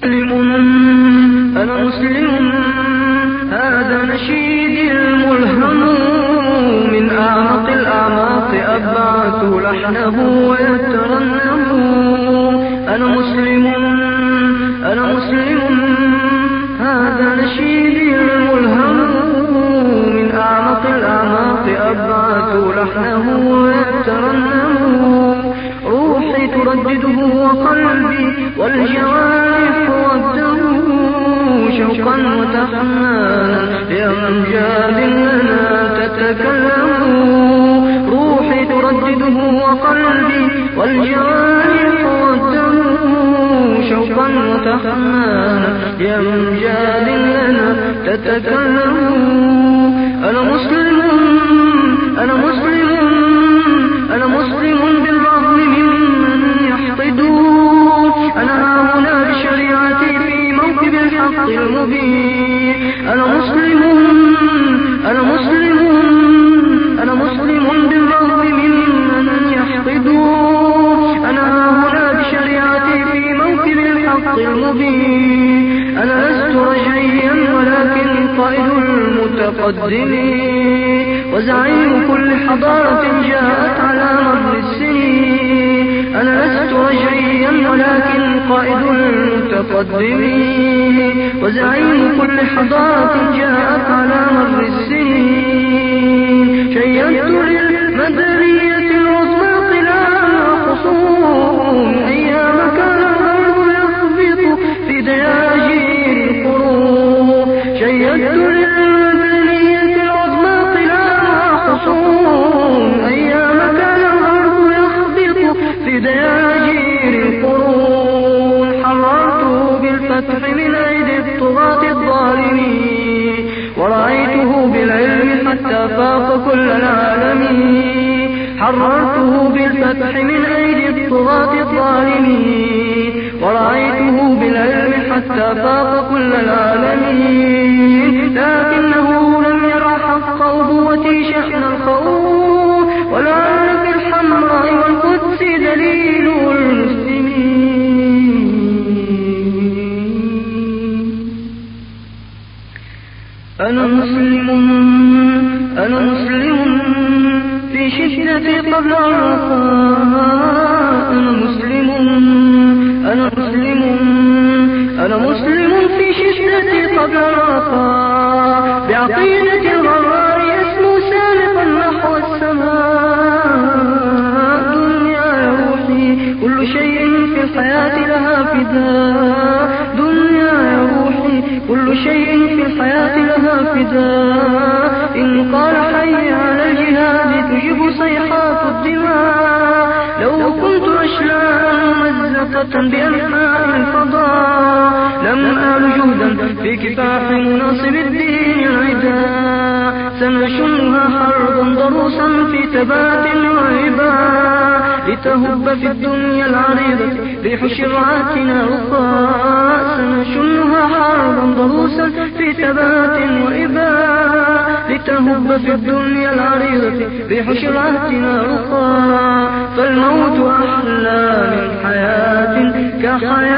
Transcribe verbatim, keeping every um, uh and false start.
أنا مسلم، هذا نشيدي الملهم، من أعمق الأعماق أبعث لحنه ويترنم. أنا مسلم، أنا مسلم، هذا نشيدي الملهم، من أعمق الأعماق أبعث لحنه ويترنم. روحي تردده وقلبي والجوارح والدم، شوقا وتحنانا لأمجاد لنا تتكلم. روحي تردده وقلبي والجوارح والدم، شوقا وتحنانا لأمجاد لنا تتكلم. أنا مسلم، أنا مسلم، أنا مسلم بالرغم ممن يحقدون. أنا هنا بشريعتي في موكب الحق المبين. أنا مسلم، أنا مسلم، أنا مسلم بالرغم ممن يحقدون. أنا هنا بشريعتي في موكب الحق المبين. أنا لست رجعيا ولكن قائد المتقدمين، وزعيم كل حضارة جاءت على مر السنين. أنا لست رجعيا ولكن قائد المتقدمين، وزعيم كل حضارة جاءت على مر السنين. شيدت للمدنية العظمى قلال خصوم، أيام كان الأرض يخبط في دياجير القرون. شيدت للمدنية العظمى قلال خصوم، أيام كان الأرض يخبط في دياجير القرون. حررته بالفتح من أيدي الطغاة الظالمين، ورأيته بالعلم حتى فاق كل العالمين. حررته بالفتح من أيدي الطغاة الظالمين، ورأيته بالعلم حتى فاق كل العالمين. لكنه لم يرى حق أبوتي شأن الخوف، ولا في الحمراء والقدس دليل المسلمين. أنا مسلم، أنا مسلم في شدتي قبل الرخاء. أنا مسلم، أنا مسلم، أنا مسلم في شدتي قبل الرخاء. بعقيدة الغرار يسمو سالقا نحو السماء. دنيا يا روحي كل شيء في الحياة لها فداء. دنيا يا روحي كل شيء في الحياة لها فداء. إن قال حي على الجهاد تجب صيحات الدماء. لو كنت أشلاء ممزقة بأنحاء الفضاء، لم آل جهدا في كفاح مناصب الدين العداء. سنشنها حربا ضروسا في تبات وعباء، لتهب في الدنيا العريضة ريح شرعاتنا رخاء. سنشنها حربا ضروسا في تبات وإباء، لتهب في الدنيا العريضة ريح شرعاتنا رخاء. فالموت أحلى من حياة كحياة